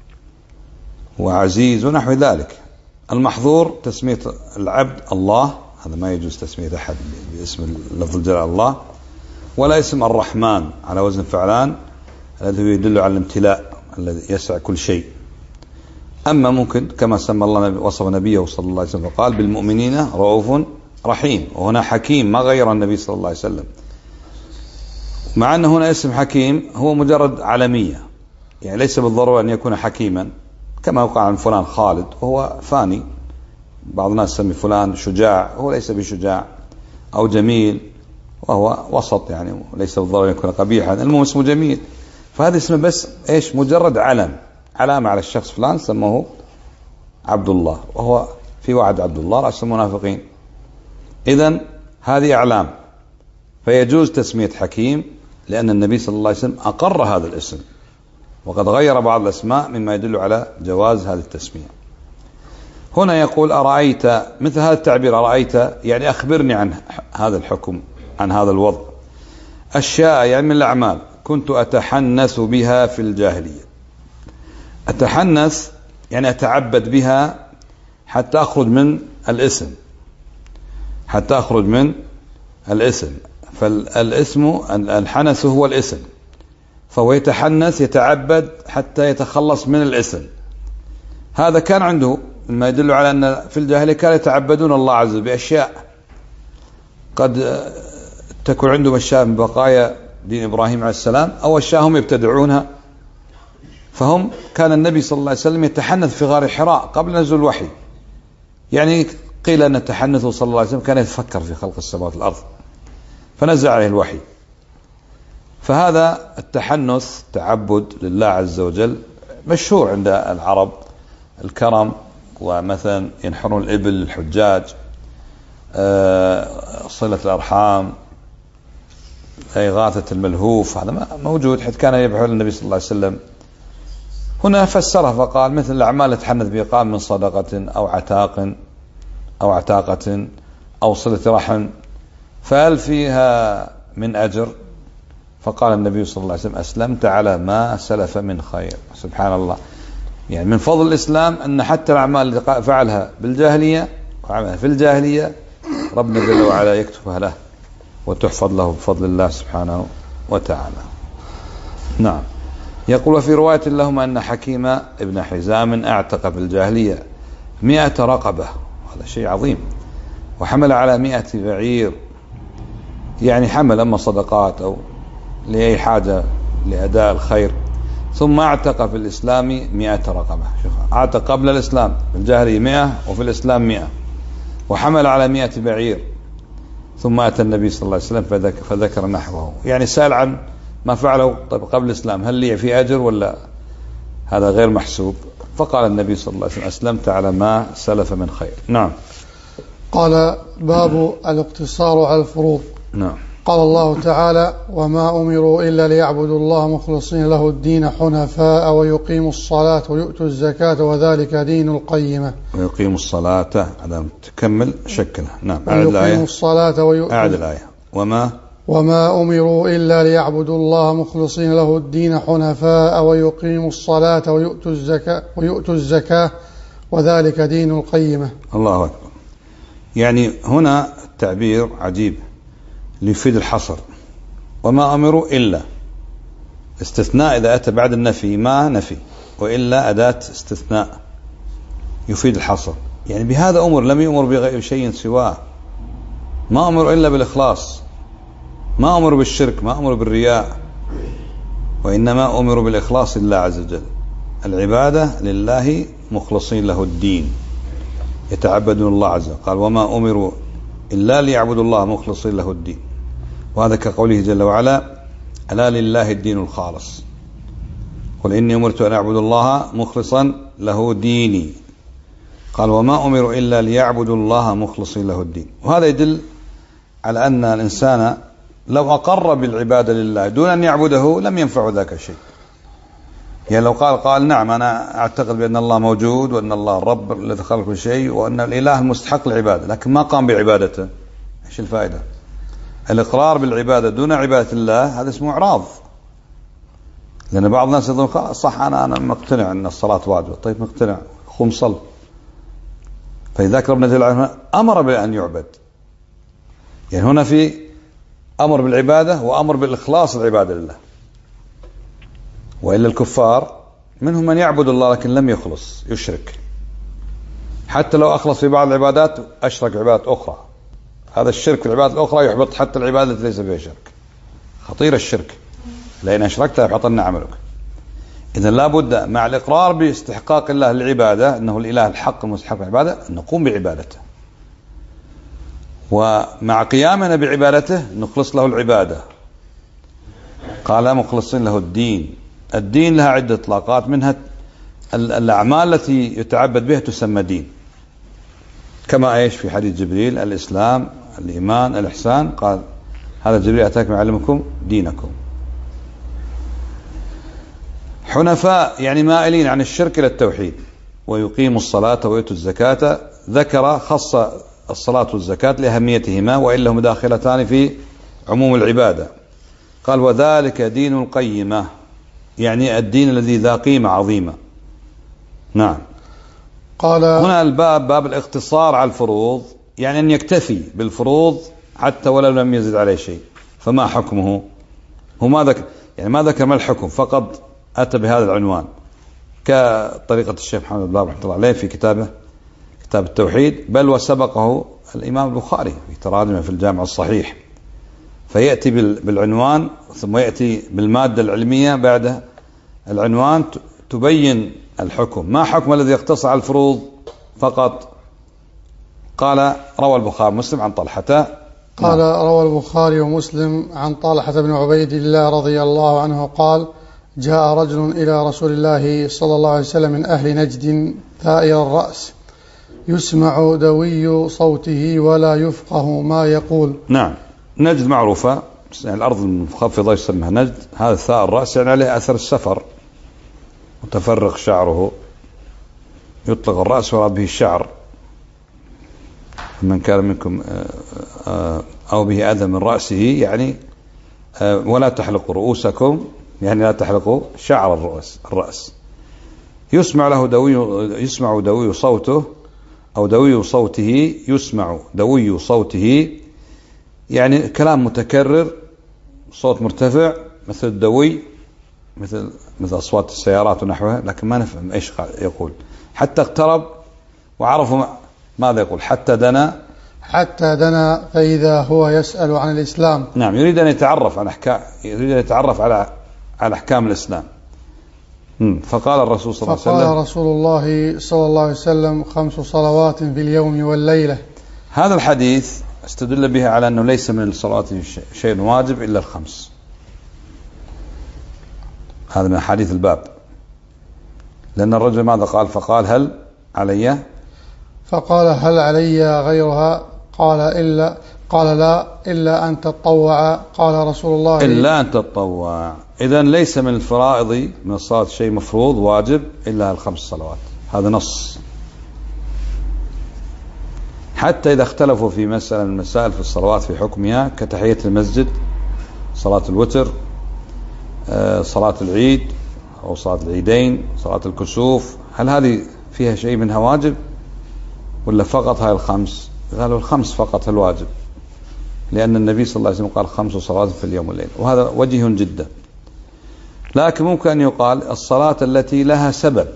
Speaker 1: وعزيز ونحو ذلك. المحظور تسمية العبد الله، هذا ما يجوز تسمية أحد باسم لفظ الجلال الله، ولا اسم الرحمن على وزن فعلان الذي يدل على الامتلاء الذي يسع كل شيء. أما ممكن كما سمى الله وصف نبيه صلى الله عليه وسلم قال بالمؤمنين رؤوف رحيم، وهنا حكيم ما غير النبي صلى الله عليه وسلم، مع أن هنا اسم حكيم هو مجرد علمية، يعني ليس بالضرورة أن يكون حكيما، كما يقال عن فلان خالد وهو فاني. بعض الناس يسمي فلان شجاع، هو ليس بشجاع، أو جميل وهو وسط، يعني ليس بالضرورة أن يكون قبيحا، المهم اسمه جميل. فهذا اسمه بس إيش؟ مجرد علم، علامة على الشخص فلان سموه عبد الله، وهو في وعد عبد الله رأس المنافقين. إذن هذه أعلام، فيجوز تسمية حكيم لأن النبي صلى الله عليه وسلم أقر هذا الاسم، وقد غير بعض الأسماء مما يدل على جواز هذه التسمية. هنا يقول أرأيت، مثل هذا التعبير أرأيت يعني أخبرني عن هذا الحكم، عن هذا الوضع. أشياء يعني من الأعمال كنت أتحنث بها في الجاهلية. أتحنث يعني أتعبد بها حتى أخرج من الاسم، حتى أخرج من الاسم. فالاسم الحنث هو الاسم، فهو يتحنث يتعبد حتى يتخلص من الاسم. هذا كان عنده ما يدل على أن في الجاهلية كانوا يتعبدون الله عز وجل بأشياء قد تكون عندهم أشياء من بقايا دين إبراهيم عليه السلام، أو أشياء هم يبتدعونها. فهم كان النبي صلى الله عليه وسلم يتحنث في غار حراء قبل نزول الوحي، يعني قيل أن تحنثه صلى الله عليه وسلم كان يتفكر في خلق السماوات والأرض فنزل عليه الوحي. فهذا التحنث تعبد لله عز وجل مشهور عند العرب، الكرم، ومثلا ينحرون الإبل للحجاج، صلة الأرحام، إغاثة الملهوف، هذا موجود حيث كان يبحث النبي صلى الله عليه وسلم. هنا فسره فقال مثل الأعمال يتحنث بها قام من صدقة أو عتاق أو عتاقة أو صلة رحم، فهل فيها من أجر؟ فقال النبي صلى الله عليه وسلم أسلمت على ما سلف من خير. سبحان الله، يعني من فضل الإسلام أن حتى الأعمال اللي فعلها بالجاهلية وعملها في الجاهلية ربنا جل وعلا يكتبها له وتحفظ له بفضل الله سبحانه وتعالى. نعم. يقول وفي رواية لهم أن حكيم ابن حزام اعتق في الجاهلية مئة رقبة، هذا شيء عظيم، وحمل على مئة بعير، يعني حمل أما صدقات أو لأي حاجة لأداء الخير. ثم اعتق في الإسلام مئة رقبة، شوف اعتق قبل الإسلام في الجاهلية مئة وفي الإسلام مئة، وحمل على مئة بعير. ثم أتى النبي صلى الله عليه وسلم فذكر, فذكر نحوه، يعني سأل عن ما فعله طيب قبل الإسلام، هل لي في أجر ولا هذا غير محسوب؟ فقال النبي صلى الله عليه وسلم أسلمت على ما سلف من خير. نعم.
Speaker 2: قال باب الاقتصار على الفروض.
Speaker 1: نعم.
Speaker 2: قال الله تعالى وما أمروا إلا ليعبدوا الله مخلصين له الدين حنفاء ويقيموا الصلاة ويؤتوا الزكاة وذلك دين القيمة.
Speaker 1: ويقيموا الصلاة، هذا تكمل شكلها. نعم.
Speaker 2: أعد الآية. الصلاة ويؤتوا
Speaker 1: أعد الآية. وما
Speaker 2: وما أمروا إلا ليعبدوا الله مخلصين له الدين حنفاء ويقيموا الصلاة ويؤتوا الزكاة ويؤتوا الزكاة وذلك دين القيمة.
Speaker 1: الله أكبر. يعني هنا التعبير عجيب ليفيد الحصر. وما أمروا إلا استثناء، إذا أتى بعد النفي ما نفي، وإلا أداة استثناء يفيد الحصر، يعني بهذا أمر، لم يؤمر بغير شيء سواه. ما أمر إلا بالإخلاص، ما أمر بالشرك، ما أمر بالرياء، وإنما أمر بالإخلاص لله عز وجل، العبادة لله مخلصين له الدين، يتعبدون الله عز وجل. قال وما أمروا إلا ليعبدوا الله مخلصين له الدين، وهذا كقوله جل وعلا ألا لله الدين الخالص. قل إني أمرت أن أعبد الله مخلصا له ديني. قال وما أمروا إلا ليعبدوا الله مخلصين له الدين. وهذا يدل على أن الإنسان لو أقر بالعبادة لله دون أن يعبده لم ينفع ذاك شيء. يعني لو قال قال نعم أنا أعتقد بأن الله موجود وأن الله الرب الذي خلق كل شيء وأن الإله المستحق العبادة، لكن ما قام بعبادته، إيش الفائدة؟ الإقرار بالعبادة دون عبادة الله هذا اسمه إعراض. لأن بعض الناس يظن صح أنا أنا مقتنع أن الصلاة واجبة، طيب مقتنع قم صل. فلذلك ربنا جل وعلا أمر بأن يعبد. يعني هنا في أمر بالعبادة وأمر بالإخلاص العبادة لله. وإلا الكفار منهم من يعبد الله لكن لم يخلص، يشرك، حتى لو أخلص في بعض العبادات أشرك عبادات أخرى. هذا الشرك في العبادات الأخرى يحبط حتى العبادة التي ليس فيها شرك. خطير الشرك، لأن أشركت يحبطن عملك. إذن لا بد مع الإقرار باستحقاق الله للعبادة أنه الإله الحق المستحق العبادة أن نقوم بعبادته، ومع قيامنا بعبادته نخلص له العبادة. قال مخلصين له الدين. الدين لها عدة إطلاقات، منها الأعمال التي يتعبد بها تسمى دين، كما ايش في حديث جبريل الإسلام الإيمان الإحسان، قال هذا جبريل أتاكم يعلمكم دينكم. حنفاء يعني مائلين عن الشرك إلى التوحيد، ويقيموا الصلاة ويؤتوا الزكاة. ذكر خص الصلاة والزكاة لأهميتهما وإلا هم داخلتان في عموم العبادة. قال وذلك دين القيمة، يعني الدين الذي ذا قيمة عظيمة. نعم.
Speaker 2: قال
Speaker 1: هنا الباب باب الاقتصار على الفروض، يعني أن يكتفي بالفروض حتى ولو لم يزد عليه شيء. فما حكمه؟ هو ما ذكر، يعني ما ذكر ما الحكم، فقط أتى بهذا العنوان كطريقة الشيخ محمد بن رحمة الله عليه في كتابه كتاب التوحيد، بل وسبقه الإمام البخاري في تراجمه في الجامع الصحيح. فيأتي بالعنوان ثم يأتي بالمادة العلمية بعد العنوان تبين الحكم. ما حكم الذي يقتصر على الفروض فقط؟ قال روى البخاري مسلم عن طلحة.
Speaker 2: قال روى البخاري ومسلم عن طلحة بن عبيد الله رضي الله عنه قال جاء رجل إلى رسول الله صلى الله عليه وسلم من أهل نجد ثائر الرأس يسمع دوي صوته ولا يفقه ما يقول.
Speaker 1: نعم، نجد معروفة، يعني الأرض المنخفضة يسمى نجد. هذا ثائر الرأس يعني عليه أثر السفر، متفرق شعره، يطلق الرأس ويراد به الشعر. من كان منكم أو به أذى من رأسه يعني ولا تحلقوا رؤوسكم، يعني لا تحلقوا شعر الرأس الرأس. يسمع له دوي يسمع دوي صوته أو دوي صوته يسمع دوي صوته، يعني كلام متكرر، صوت مرتفع مثل الدوي، مثل مثل أصوات السيارات ونحوها، لكن ما نفهم إيش يقول. حتى اقترب وعرفوا ماذا يقول. حتى دنا
Speaker 2: حتى دنا فإذا هو يسأل عن الإسلام.
Speaker 1: نعم، يريد أن يتعرف عن أحكام يريد أن يتعرف على على أحكام الإسلام. فقال الرسول صلى الله عليه وسلم
Speaker 2: فقال رسول الله صلى الله عليه وسلم خمس صلوات في اليوم والليلة.
Speaker 1: هذا الحديث استدل به على أنه ليس من الصلوات شيء واجب إلا الخمس. هذا من حديث الباب، لأن الرجل ماذا قال؟ فقال هل علي؟
Speaker 2: فقال هل علي غيرها؟ قال إلا قال لا إلا أن تطوع. قال رسول الله
Speaker 1: إلا أن تطوع. إذن ليس من الفرائض من الصلاة شيء مفروض واجب إلا الخمس صلوات. هذا نص. حتى إذا اختلفوا في مسألة من المسائل في الصلوات في حكمها كتحية المسجد، صلاة الوتر، صلاة العيد أو صلاة العيدين، صلاة الكسوف، هل هذه فيها شيء منها واجب ولا فقط هاي الخمس؟ قالوا الخمس فقط الواجب، لأن النبي صلى الله عليه وسلم قال خمس صلوات في اليوم والليل، وهذا وجيه جدا. لكن ممكن أن يقال الصلاة التي لها سبب،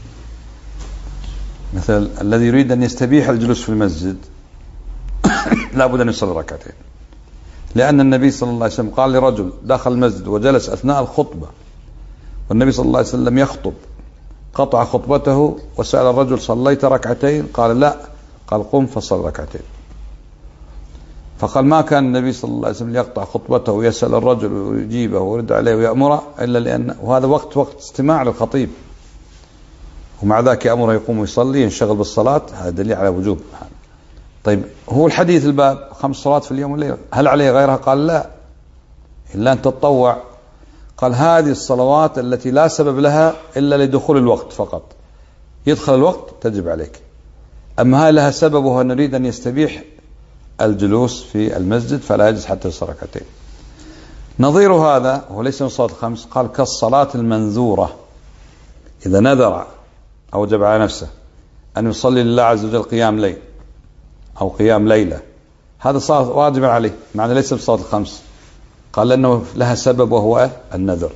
Speaker 1: مثل الذي يريد أن يستبيح الجلوس في المسجد لا بد أن يصلي ركعتين، لأن النبي صلى الله عليه وسلم قال لرجل دخل المسجد وجلس أثناء الخطبة والنبي صلى الله عليه وسلم يخطب، قطع خطبته وسأل الرجل صليت ركعتين؟ قال لا. قال قم فصل ركعتين. فقال ما كان النبي صلى الله عليه وسلم يقطع خطبته ويسأل الرجل ويجيبه ويرد عليه ويأمره إلا لأن وهذا وقت وقت استماع للخطيب، ومع ذلك يأمره يقوم ويصلي ينشغل بالصلاة، هذا دليل على وجوب. طيب هو الحديث الباب خمس صلوات في اليوم والليلة، هل عليه غيرها؟ قال لا، إلا أن تتطوع. قال هذه الصلوات التي لا سبب لها إلا لدخول الوقت فقط، يدخل الوقت تجب عليك. أما هل لها سبب وهو نريد أن يستبيح الجلوس في المسجد فلا يجلس حتى يصلي ركعتين. نظير هذا هو ليس من الصلاة الخمس، قال كالصلاة المنذورة، إذا نذر أو جب على نفسه أن يصلي لله عز وجل قيام ليل أو قيام ليلة، هذا صار واجب عليه، معنى ليس بالصلاة الخمس، قال لأنه لها سبب وهو النذر.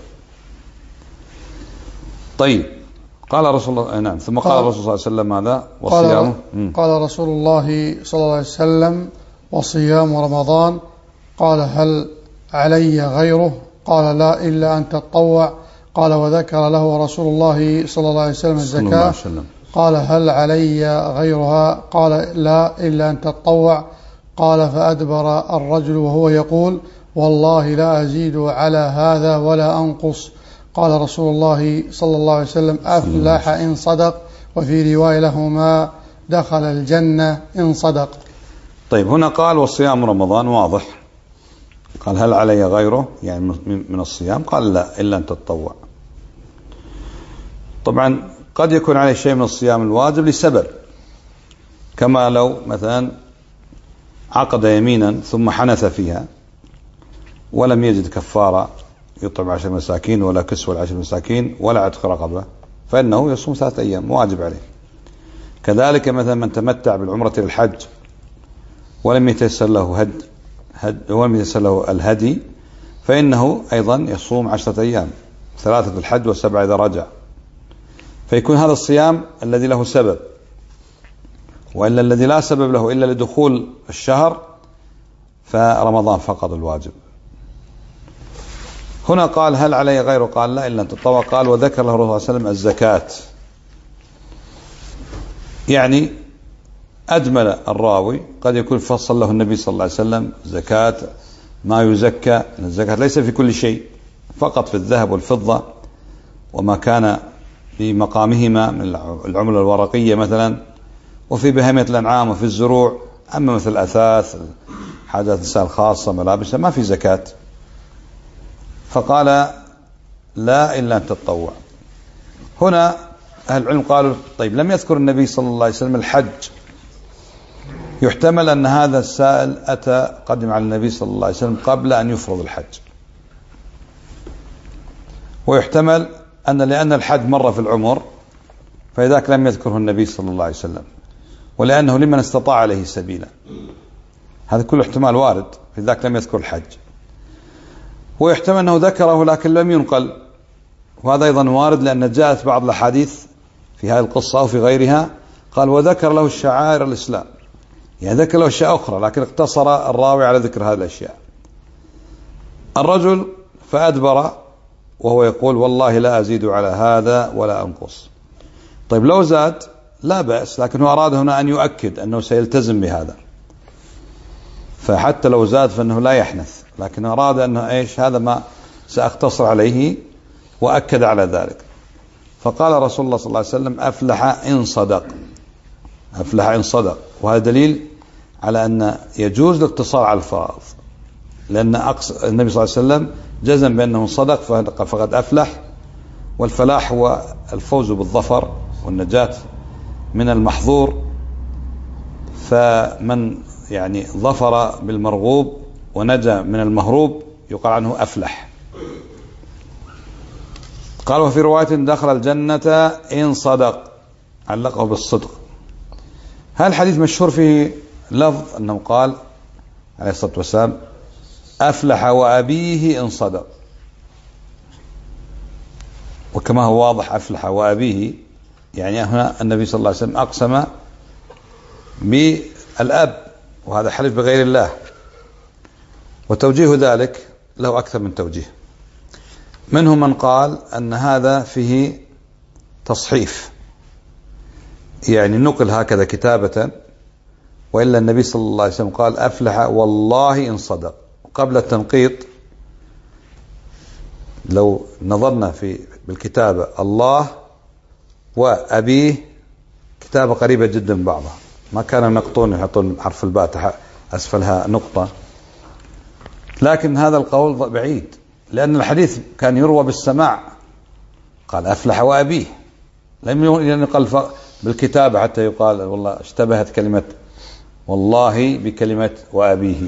Speaker 1: طيب قال رسول الله نعم ثم قال الرسول صلى الله عليه وسلم ماذا؟ وصيامه.
Speaker 2: قال, قال رسول الله صلى الله عليه وسلم وصيام رمضان. قال هل علي غيره؟ قال لا إلا أن تتطوع. قال وذكر له رسول الله صلى الله عليه وسلم الزكاة. قال هل علي غيرها؟ قال لا إلا أن تتطوع. قال فأدبر الرجل وهو يقول والله لا أزيد على هذا ولا أنقص. قال رسول الله صلى الله عليه وسلم أفلح إن صدق، وفي رواية لهما دخل الجنة إن صدق.
Speaker 1: طيب هنا قال وصيام رمضان واضح، قال هل علي غيره يعني من الصيام؟ قال لا إلا أن تتطوع. طبعا قد يكون عليه شيء من الصيام الواجب لسبب، كما لو مثلا عقد يمينا ثم حنث فيها ولم يجد كفارة يطعم عشر مساكين ولا كسوة العشر مساكين ولا عتق رقبة، فإنه يصوم ثلاثة أيام واجب عليه. كذلك مثلا من تمتع بالعمرة للحج ولم يتيسر له هد هد ولم يتيسر له الهدي، فإنه أيضا يصوم عشرة أيام، ثلاثة في الحج وسبعة إذا رجع. فيكون هذا الصيام الذي له سبب، وإلا الذي لا سبب له إلا لدخول الشهر فرمضان فقط الواجب. هنا قال هل علي غيره؟ قال لا إلا أن تتطوع. قال وذكر له الرسول صلى الله عليه وسلم الزكاة، يعني أجمل الراوي، قد يكون فصل له النبي صلى الله عليه وسلم زكاة ما يزكى، الزكاة ليس في كل شيء، فقط في الذهب والفضة وما كان بمقامهما من العملة الورقية مثلا، وفي بهيمة الأنعام وفي الزروع. أما مثل الأثاث حاجات الإنسان الخاصة ملابسها ما في زكاة. فقال لا إلا أن تتطوع. هنا أهل العلم قالوا طيب لم يذكر النبي صلى الله عليه وسلم الحج، يحتمل أن هذا السائل أتى قدم على النبي صلى الله عليه وسلم قبل أن يفرض الحج، ويحتمل أن لأن الحج مرة في العمر فإذاك لم يذكره النبي صلى الله عليه وسلم، ولأنه لمن استطاع عليه سبيلا، هذا كل احتمال وارد، فإذاك لم يذكر الحج. ويحتمل أنه ذكره لكن لم ينقل، وهذا أيضا وارد لأن جاءت بعض الأحاديث في هذه القصة أو في غيرها قال وذكر له الشعائر الإسلام، يعني ذكر له أشياء أخرى لكن اقتصر الراوي على ذكر هذه الأشياء. الرجل فأدبر وهو يقول والله لا أزيد على هذا ولا أنقص. طيب لو زاد لا بأس، لكن هو أراد هنا أن يؤكد أنه سيلتزم بهذا، فحتى لو زاد فإنه لا يحنث، لكن أراد أنه إيش هذا ما سأختصر عليه، وأكد على ذلك. فقال رسول الله صلى الله عليه وسلم أفلح إن صدق، أفلح إن صدق، وهذا دليل على أن يجوز الاقتصار على الفرائض، لأن النبي صلى الله عليه وسلم جزم بأنه صدق فقد أفلح، والفلاح هو الفوز بالظفر والنجاة من المحظور، فمن يعني ظفر بالمرغوب ونجا من المهروب يقال عنه أفلح. قال وفي رواية دخل الجنة إن صدق، علقه بالصدق. هذا الحديث مشهور فيه لفظ أنه قال عليه الصلاة والسلام أفلح وأبيه إن صدق، وكما هو واضح أفلح وأبيه يعني هنا النبي صلى الله عليه وسلم أقسم بالأب، وهذا حلف بغير الله، وتوجيه ذلك له أكثر من توجيه. منهم من قال أن هذا فيه تصحيف، يعني نقل هكذا كتابة وإلا النبي صلى الله عليه وسلم قال أفلح والله إن صدق. قبل التنقيط لو نظرنا في بالكتابة الله وأبيه كتابة قريبة جدا من بعضها، ما كانوا ينقطون يحطون حرف الباء أسفلها نقطة، لكن هذا القول بعيد لأن الحديث كان يروى بالسماع، قال أفلح وأبيه، لم يقل بالكتابة حتى يقال والله اشتبهت كلمة والله بكلمة وأبيه.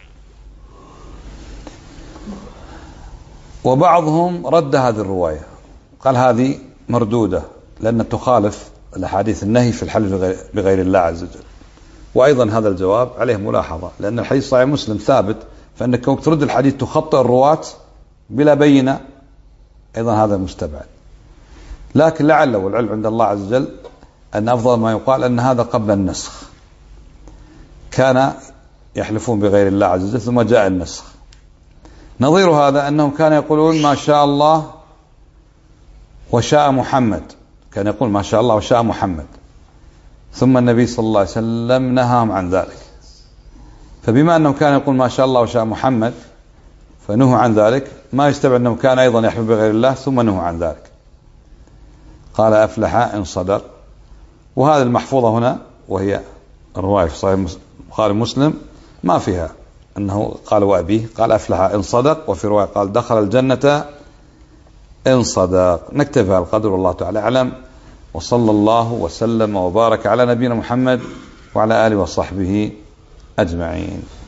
Speaker 1: وبعضهم رد هذه الرواية، قال هذه مردودة لأن تخالف الأحاديث النهي في الحلف بغير الله عز وجل. وأيضا هذا الجواب عليه ملاحظة، لأن الحديث صحيح مسلم ثابت، فإنك ترد الحديث تخطئ الرواة بلا بينة، أيضا هذا مستبعد. لكن لعل والعلم عند الله عز وجل أن أفضل ما يقال أن هذا قبل النسخ، كان يحلفون بغير الله عز وجل ثم جاء النسخ. نظير هذا أنهم كانوا يقولون ما شاء الله وشاء محمد، كان يقول ما شاء الله وشاء محمد، ثم النبي صلى الله عليه وسلم نهاهم عن ذلك. فبما أنه كان يقول ما شاء الله وشاء محمد فنهوا عن ذلك، ما يستبعد أنه كان أيضا يحلف بغير الله ثم نهوا عن ذلك. قال أفلح إن صدق. وهذه المحفوظة هنا وهي الرواية في صحيح البخاري ومسلم ما فيها أنه قال وأبيه، قال أفلح إن صدق، وفي رواية قال دخل الجنة إن صدق. نكتفي بهذا القدر والله تعالى أعلم، وصلى الله وسلم وبارك على نبينا محمد وعلى آله وصحبه أجمعين.